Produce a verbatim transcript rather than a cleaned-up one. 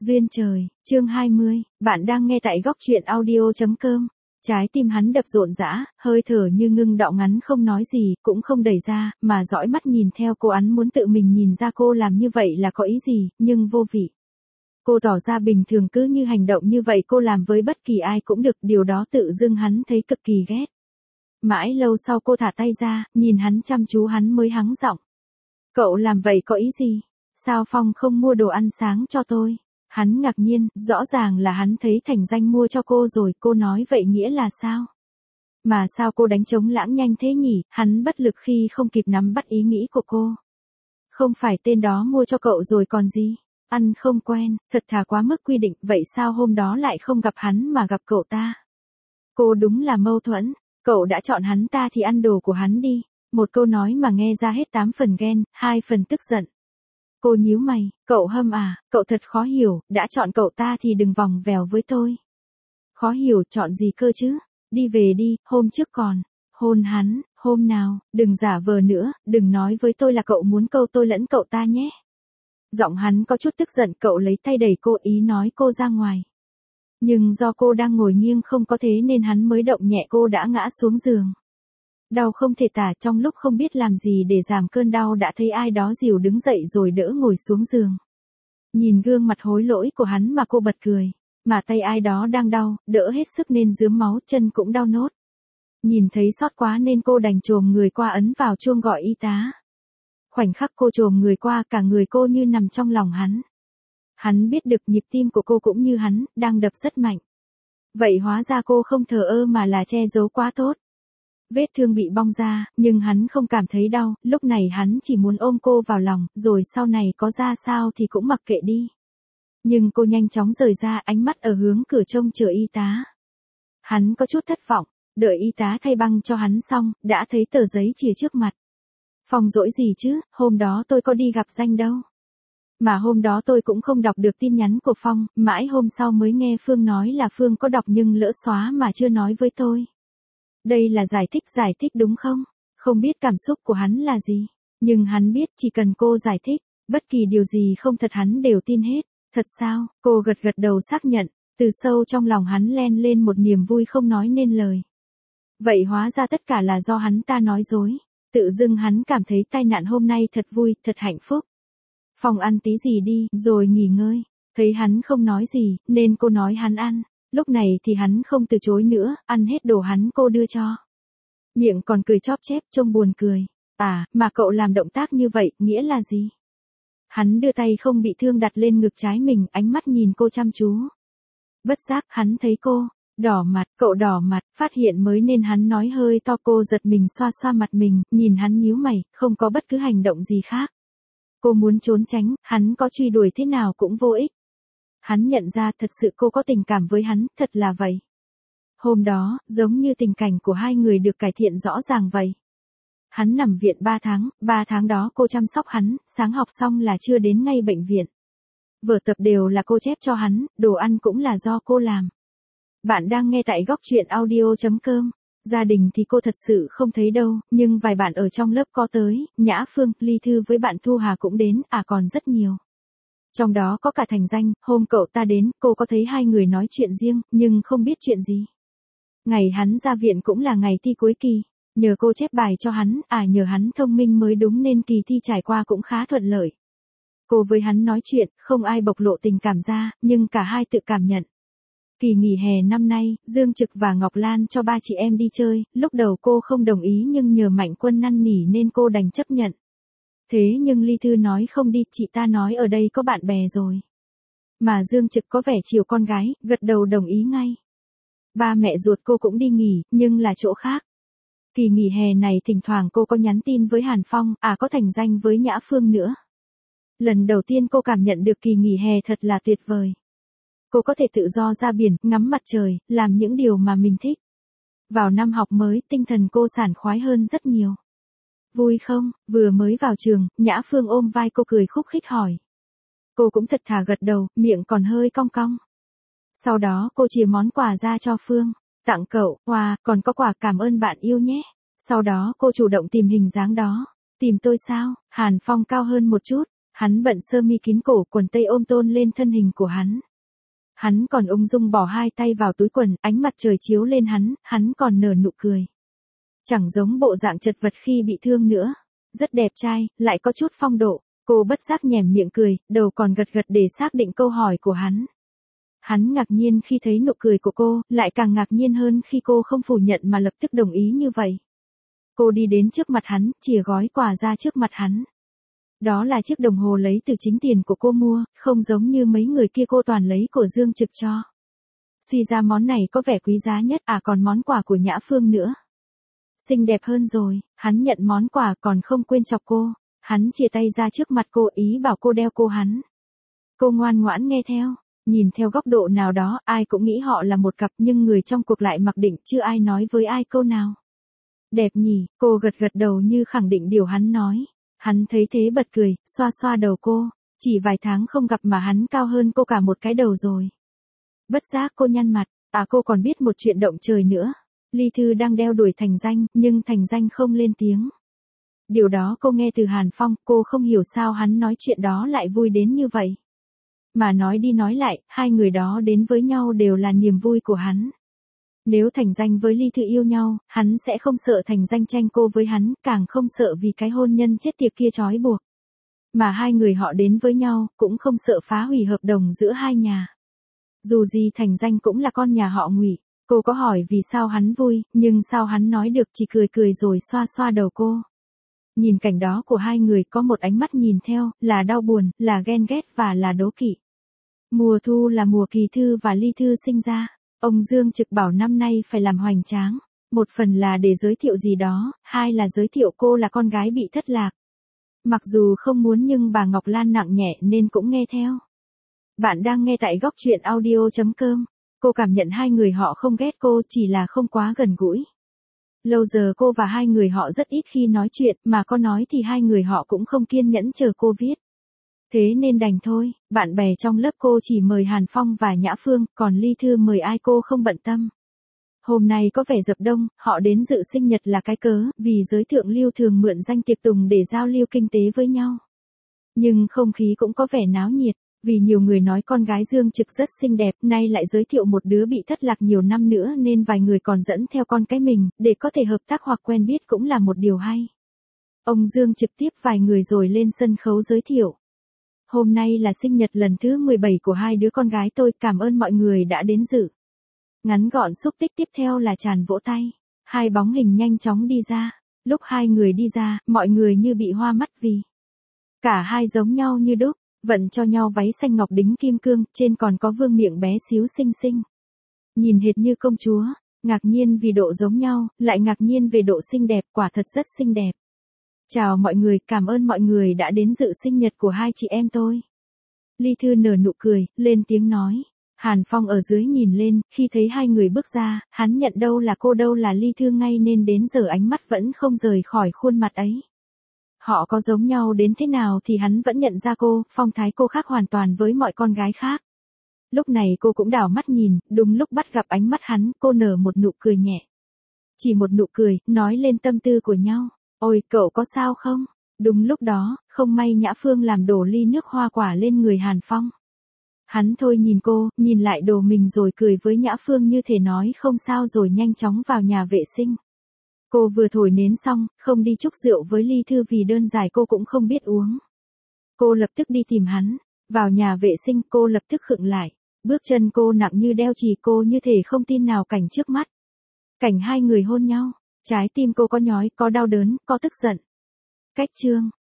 Duyên trời, chương hai mươi, bạn đang nghe tại góc truyện audio chấm com. Trái tim hắn đập rộn rã, hơi thở như ngưng đọng ngắn không nói gì, cũng không đẩy ra, mà dõi mắt nhìn theo cô. Hắn muốn tự mình nhìn ra cô làm như vậy là có ý gì, nhưng vô vị. Cô tỏ ra bình thường, cứ như hành động như vậy cô làm với bất kỳ ai cũng được, điều đó tự dưng hắn thấy cực kỳ ghét. Mãi lâu sau cô thả tay ra, nhìn hắn chăm chú hắn mới hắng giọng. Cậu làm vậy có ý gì? Sao Phong không mua đồ ăn sáng cho tôi? Hắn ngạc nhiên, rõ ràng là hắn thấy Thành Danh mua cho cô rồi, cô nói vậy nghĩa là sao? Mà sao cô đánh trống lãng nhanh thế nhỉ? Hắn bất lực khi không kịp nắm bắt ý nghĩ của cô. Không phải tên đó mua cho cậu rồi còn gì? Ăn không quen, thật thà quá mức quy định, vậy sao hôm đó lại không gặp hắn mà gặp cậu ta? Cô đúng là mâu thuẫn, cậu đã chọn hắn ta thì ăn đồ của hắn đi. Một câu nói mà nghe ra hết tám phần ghen, hai phần tức giận. Cô nhíu mày, cậu hâm à, cậu thật khó hiểu, đã chọn cậu ta thì đừng vòng vèo với tôi. Khó hiểu chọn gì cơ chứ, đi về đi, hôm trước còn, hôn hắn, hôm nào, đừng giả vờ nữa, đừng nói với tôi là cậu muốn câu tôi lẫn cậu ta nhé. Giọng hắn có chút tức giận, cậu lấy tay đẩy cô, ý nói cô ra ngoài. Nhưng do cô đang ngồi nghiêng không có thế nên hắn mới động nhẹ, cô đã ngã xuống giường. Đau không thể tả, trong lúc không biết làm gì để giảm cơn đau đã thấy ai đó dìu đứng dậy rồi đỡ ngồi xuống giường. Nhìn gương mặt hối lỗi của hắn mà cô bật cười, mà tay ai đó đang đau, đỡ hết sức nên rướm máu, chân cũng đau nốt. Nhìn thấy xót quá nên cô đành chồm người qua ấn vào chuông gọi y tá. Khoảnh khắc cô chồm người qua, cả người cô như nằm trong lòng hắn. Hắn biết được nhịp tim của cô cũng như hắn, đang đập rất mạnh. Vậy hóa ra cô không thờ ơ mà là che giấu quá tốt. Vết thương bị bong ra, nhưng hắn không cảm thấy đau, lúc này hắn chỉ muốn ôm cô vào lòng, rồi sau này có ra sao thì cũng mặc kệ đi. Nhưng cô nhanh chóng rời ra, ánh mắt ở hướng cửa trông chờ y tá. Hắn có chút thất vọng, đợi y tá thay băng cho hắn xong, đã thấy tờ giấy chìa trước mặt. Phong dỗi gì chứ, hôm đó tôi có đi gặp Danh đâu. Mà hôm đó tôi cũng không đọc được tin nhắn của Phong, mãi hôm sau mới nghe Phương nói là Phương có đọc nhưng lỡ xóa mà chưa nói với tôi. Đây là giải thích giải thích đúng không? Không biết cảm xúc của hắn là gì, nhưng hắn biết chỉ cần cô giải thích, bất kỳ điều gì không thật hắn đều tin hết. Thật sao? Cô gật gật đầu xác nhận, từ sâu trong lòng hắn len lên một niềm vui không nói nên lời. Vậy hóa ra tất cả là do hắn ta nói dối. Tự dưng hắn cảm thấy tai nạn hôm nay thật vui, thật hạnh phúc. Phong ăn tí gì đi, rồi nghỉ ngơi. Thấy hắn không nói gì, nên cô nói hắn ăn. Lúc này thì hắn không từ chối nữa, ăn hết đồ hắn cô đưa cho. Miệng còn cười chóp chép, trông buồn cười. À, mà cậu làm động tác như vậy, nghĩa là gì? Hắn đưa tay không bị thương đặt lên ngực trái mình, ánh mắt nhìn cô chăm chú. Bất giác, hắn thấy cô đỏ mặt, cậu đỏ mặt, phát hiện mới nên hắn nói hơi to, cô giật mình xoa xoa mặt mình, nhìn hắn nhíu mày, không có bất cứ hành động gì khác. Cô muốn trốn tránh, hắn có truy đuổi thế nào cũng vô ích. Hắn nhận ra thật sự cô có tình cảm với hắn, thật là vậy. Hôm đó, giống như tình cảnh của hai người được cải thiện rõ ràng vậy. Hắn nằm viện ba tháng, ba tháng đó cô chăm sóc hắn, sáng học xong là chưa đến ngay bệnh viện. Vở tập đều là cô chép cho hắn, đồ ăn cũng là do cô làm. Bạn đang nghe tại góc truyện audio chấm com. Gia đình thì cô thật sự không thấy đâu, nhưng vài bạn ở trong lớp có tới, Nhã Phương, Ly Thư với bạn Thu Hà cũng đến, à còn rất nhiều. Trong đó có cả Thành Danh, hôm cậu ta đến, cô có thấy hai người nói chuyện riêng, nhưng không biết chuyện gì. Ngày hắn ra viện cũng là ngày thi cuối kỳ, nhờ cô chép bài cho hắn, à nhờ hắn thông minh mới đúng nên kỳ thi trải qua cũng khá thuận lợi. Cô với hắn nói chuyện, không ai bộc lộ tình cảm ra, nhưng cả hai tự cảm nhận. Kỳ nghỉ hè năm nay, Dương Trực và Ngọc Lan cho ba chị em đi chơi, lúc đầu cô không đồng ý nhưng nhờ Mạnh Quân năn nỉ nên cô đành chấp nhận. Thế nhưng Ly Thư nói không đi, chị ta nói ở đây có bạn bè rồi. Mà Dương Trực có vẻ chiều con gái, gật đầu đồng ý ngay. Ba mẹ ruột cô cũng đi nghỉ, nhưng là chỗ khác. Kỳ nghỉ hè này thỉnh thoảng cô có nhắn tin với Hàn Phong, à có Thành Danh với Nhã Phương nữa. Lần đầu tiên cô cảm nhận được kỳ nghỉ hè thật là tuyệt vời. Cô có thể tự do ra biển, ngắm mặt trời, làm những điều mà mình thích. Vào năm học mới, tinh thần cô sảng khoái hơn rất nhiều. Vui không? Vừa mới vào trường, Nhã Phương ôm vai cô cười khúc khích hỏi. Cô cũng thật thà gật đầu, miệng còn hơi cong cong. Sau đó cô chia món quà ra cho Phương. Tặng cậu, quà, còn có quà cảm ơn bạn yêu nhé. Sau đó cô chủ động tìm hình dáng đó. Tìm tôi sao? Hàn Phong cao hơn một chút. Hắn bận sơ mi kín cổ, quần tây ôm tôn lên thân hình của hắn. Hắn còn ung dung bỏ hai tay vào túi quần, ánh mặt trời chiếu lên hắn, hắn còn nở nụ cười. Chẳng giống bộ dạng chật vật khi bị thương nữa. Rất đẹp trai, lại có chút phong độ. Cô bất giác nhoẻn miệng cười, đầu còn gật gật để xác định câu hỏi của hắn. Hắn ngạc nhiên khi thấy nụ cười của cô, lại càng ngạc nhiên hơn khi cô không phủ nhận mà lập tức đồng ý như vậy. Cô đi đến trước mặt hắn, chìa gói quà ra trước mặt hắn. Đó là chiếc đồng hồ lấy từ chính tiền của cô mua, không giống như mấy người kia cô toàn lấy của Dương Trực cho. Suy ra món này có vẻ quý giá nhất, à còn món quà của Nhã Phương nữa. Xinh đẹp hơn rồi, hắn nhận món quà còn không quên chọc cô. Hắn chia tay ra trước mặt cô, ý bảo cô đeo cô hắn. Cô ngoan ngoãn nghe theo. Nhìn theo góc độ nào đó, ai cũng nghĩ họ là một cặp, nhưng người trong cuộc lại mặc định chưa ai nói với ai câu nào. Đẹp nhỉ, cô gật gật đầu như khẳng định điều hắn nói. Hắn thấy thế bật cười, xoa xoa đầu cô. Chỉ vài tháng không gặp mà hắn cao hơn cô cả một cái đầu rồi. Bất giác cô nhăn mặt, à cô còn biết một chuyện động trời nữa. Ly Thư đang đeo đuổi Thành Danh, nhưng Thành Danh không lên tiếng. Điều đó cô nghe từ Hàn Phong, cô không hiểu sao hắn nói chuyện đó lại vui đến như vậy. Mà nói đi nói lại, hai người đó đến với nhau đều là niềm vui của hắn. Nếu Thành Danh với Ly Thư yêu nhau, hắn sẽ không sợ Thành Danh tranh cô với hắn, càng không sợ vì cái hôn nhân chết tiệt kia trói buộc. Mà hai người họ đến với nhau, cũng không sợ phá hủy hợp đồng giữa hai nhà. Dù gì Thành Danh cũng là con nhà họ Ngụy. Cô có hỏi vì sao hắn vui, nhưng sao hắn nói được, chỉ cười cười rồi xoa xoa đầu cô. Nhìn cảnh đó của hai người có một ánh mắt nhìn theo, là đau buồn, là ghen ghét và là đố kỵ. Mùa thu là mùa Kỳ Thư và Ly Thư sinh ra. Ông Dương Trực bảo năm nay phải làm hoành tráng. Một phần là để giới thiệu gì đó, hai là giới thiệu cô là con gái bị thất lạc. Mặc dù không muốn nhưng bà Ngọc Lan nặng nhẹ nên cũng nghe theo. Bạn đang nghe tại góc truyện audio chấm com. Cô cảm nhận hai người họ không ghét cô, chỉ là không quá gần gũi. Lâu giờ cô và hai người họ rất ít khi nói chuyện, mà có nói thì hai người họ cũng không kiên nhẫn chờ cô viết. Thế nên đành thôi, bạn bè trong lớp cô chỉ mời Hàn Phong và Nhã Phương, còn Ly Thư mời ai cô không bận tâm. Hôm nay có vẻ dập đông, họ đến dự sinh nhật là cái cớ, vì giới thượng lưu thường mượn danh tiệc tùng để giao lưu kinh tế với nhau. Nhưng không khí cũng có vẻ náo nhiệt, vì nhiều người nói con gái Dương Trực rất xinh đẹp, nay lại giới thiệu một đứa bị thất lạc nhiều năm nữa nên vài người còn dẫn theo con cái mình, để có thể hợp tác hoặc quen biết cũng là một điều hay. Ông Dương trực tiếp vài người rồi lên sân khấu giới thiệu. Hôm nay là sinh nhật lần thứ mười bảy của hai đứa con gái tôi, cảm ơn mọi người đã đến dự. Ngắn gọn xúc tích tiếp theo là tràn vỗ tay. Hai bóng hình nhanh chóng đi ra. Lúc hai người đi ra, mọi người như bị hoa mắt vì cả hai giống nhau như đúc, vận cho nhau váy xanh ngọc đính kim cương, trên còn có vương miệng bé xíu xinh xinh. Nhìn hệt như công chúa, ngạc nhiên vì độ giống nhau, lại ngạc nhiên về độ xinh đẹp, quả thật rất xinh đẹp. Chào mọi người, cảm ơn mọi người đã đến dự sinh nhật của hai chị em tôi. Ly Thư nở nụ cười, lên tiếng nói. Hàn Phong ở dưới nhìn lên, khi thấy hai người bước ra, hắn nhận đâu là cô đâu là Ly Thư ngay nên đến giờ ánh mắt vẫn không rời khỏi khuôn mặt ấy. Họ có giống nhau đến thế nào thì hắn vẫn nhận ra cô, phong thái cô khác hoàn toàn với mọi con gái khác. Lúc này cô cũng đảo mắt nhìn, đúng lúc bắt gặp ánh mắt hắn, cô nở một nụ cười nhẹ. Chỉ một nụ cười, nói lên tâm tư của nhau. Ôi, cậu có sao không? Đúng lúc đó, không may Nhã Phương làm đổ ly nước hoa quả lên người Hàn Phong. Hắn thôi nhìn cô, nhìn lại đồ mình rồi cười với Nhã Phương như thể nói không sao rồi nhanh chóng vào nhà vệ sinh. Cô vừa thổi nến xong, không đi chúc rượu với Ly Thư vì đơn giản cô cũng không biết uống. Cô lập tức đi tìm hắn. Vào nhà vệ sinh cô lập tức khựng lại. Bước chân cô nặng như đeo chì, cô như thể không tin nào cảnh trước mắt. Cảnh hai người hôn nhau. Trái tim cô có nhói, có đau đớn, có tức giận. Cách chương.